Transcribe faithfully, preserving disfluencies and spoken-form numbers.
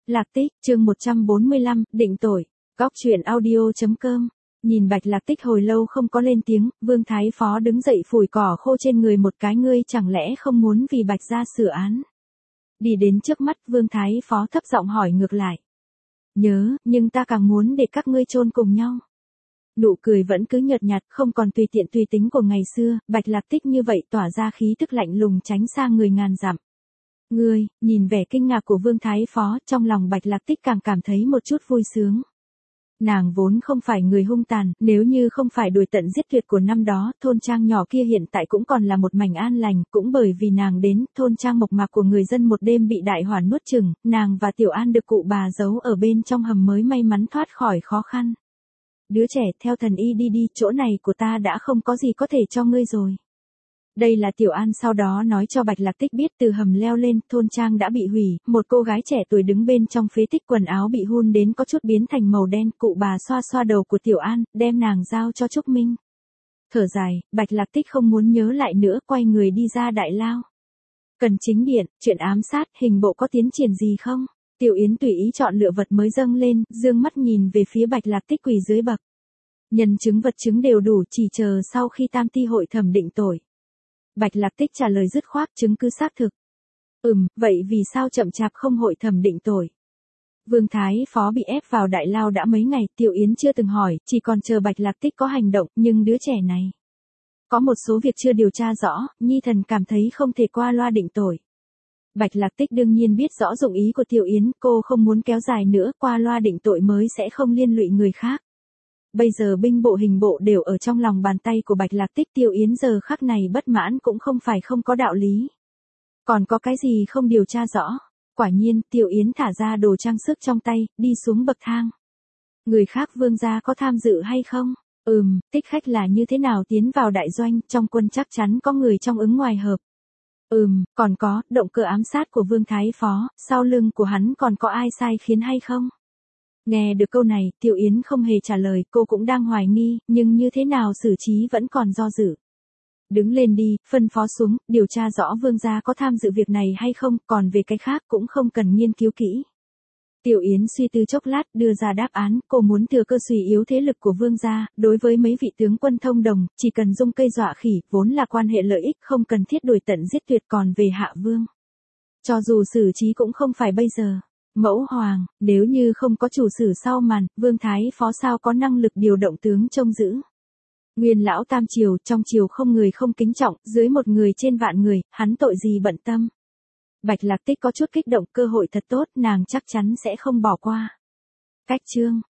Lạc Tích, chương một trăm bốn mươi lăm, định tội. Góc truyện audio chấm com. Nhìn Bạch Lạc Tích hồi lâu không có lên tiếng, Vương Thái Phó đứng dậy phủi cỏ khô trên người một cái, ngươi chẳng lẽ không muốn vì Bạch gia sửa án? Đi đến trước mắt, Vương Thái Phó thấp giọng hỏi ngược lại. Nhớ, nhưng ta càng muốn để các ngươi chôn cùng nhau. Nụ cười vẫn cứ nhợt nhạt, không còn tùy tiện tùy tính của ngày xưa, Bạch Lạc Tích như vậy tỏa ra khí tức lạnh lùng tránh xa người ngàn dặm. Ngươi, nhìn vẻ kinh ngạc của Vương Thái Phó, trong lòng Bạch Lạc Tích càng cảm thấy một chút vui sướng. Nàng vốn không phải người hung tàn, nếu như không phải đuổi tận giết tuyệt của năm đó, thôn trang nhỏ kia hiện tại cũng còn là một mảnh an lành, cũng bởi vì nàng đến, thôn trang mộc mạc của người dân một đêm bị đại hỏa nuốt chửng, nàng và Tiểu An được cụ bà giấu ở bên trong hầm mới may mắn thoát khỏi khó khăn. Đứa trẻ, theo thần y đi đi, chỗ này của ta đã không có gì có thể cho ngươi rồi. Đây là Tiểu An sau đó nói cho Bạch Lạc Tích biết, từ hầm leo lên, thôn trang đã bị hủy, một cô gái trẻ tuổi đứng bên trong phế tích, quần áo bị hun đến có chút biến thành màu đen, cụ bà xoa xoa đầu của Tiểu An, đem nàng giao cho Trúc Minh. Thở dài, Bạch Lạc Tích không muốn nhớ lại nữa, quay người đi ra đại lao. Cần chính điện, chuyện ám sát, hình bộ có tiến triển gì không? Tiểu Yến tùy ý chọn lựa vật mới dâng lên, dương mắt nhìn về phía Bạch Lạc Tích quỳ dưới bậc. Nhân chứng vật chứng đều đủ, chỉ chờ sau khi tam ti hội thẩm định tội. Bạch Lạc Tích trả lời dứt khoát, chứng cứ xác thực. Ừm, vậy vì sao chậm chạp không hội thẩm định tội? Vương Thái Phó bị ép vào đại lao đã mấy ngày, Tiểu Yến chưa từng hỏi, chỉ còn chờ Bạch Lạc Tích có hành động, nhưng đứa trẻ này. Có một số việc chưa điều tra rõ, Nhi thần cảm thấy không thể qua loa định tội. Bạch Lạc Tích đương nhiên biết rõ dụng ý của Tiểu Yến, cô không muốn kéo dài nữa, qua loa định tội mới sẽ không liên lụy người khác. Bây giờ binh bộ hình bộ đều ở trong lòng bàn tay của Bạch Lạc Tích, Tiểu Yến giờ khắc này bất mãn cũng không phải không có đạo lý. Còn có cái gì không điều tra rõ? Quả nhiên, Tiểu Yến thả ra đồ trang sức trong tay, đi xuống bậc thang. Người khác Vương gia có tham dự hay không? Ừm, Tích khách là như thế nào tiến vào đại doanh, trong quân chắc chắn có người trong ứng ngoài hợp. Ừm, còn có, động cơ ám sát của Vương Thái Phó, sau lưng của hắn còn có ai sai khiến hay không? Nghe được câu này, Tiểu Yến không hề trả lời, cô cũng đang hoài nghi, nhưng như thế nào xử trí vẫn còn do dự. Đứng lên đi, phân phó xuống, điều tra rõ Vương gia có tham dự việc này hay không, còn về cái khác cũng không cần nghiên cứu kỹ. Tiểu Yến suy tư chốc lát, đưa ra đáp án, cô muốn thừa cơ suy yếu thế lực của Vương gia, đối với mấy vị tướng quân thông đồng, chỉ cần dung cây dọa khỉ, vốn là quan hệ lợi ích, không cần thiết đuổi tận giết tuyệt, còn về Hạ Vương. Cho dù xử trí cũng không phải bây giờ. Mẫu hoàng, nếu như không có chủ sử sau màn, Vương Thái Phó sao có năng lực điều động tướng trông giữ. Nguyên lão tam triều, trong triều không người không kính trọng, dưới một người trên vạn người, hắn tội gì bận tâm. Bạch Lạc Tích có chút kích động, cơ hội thật tốt, nàng chắc chắn sẽ không bỏ qua. Cách chương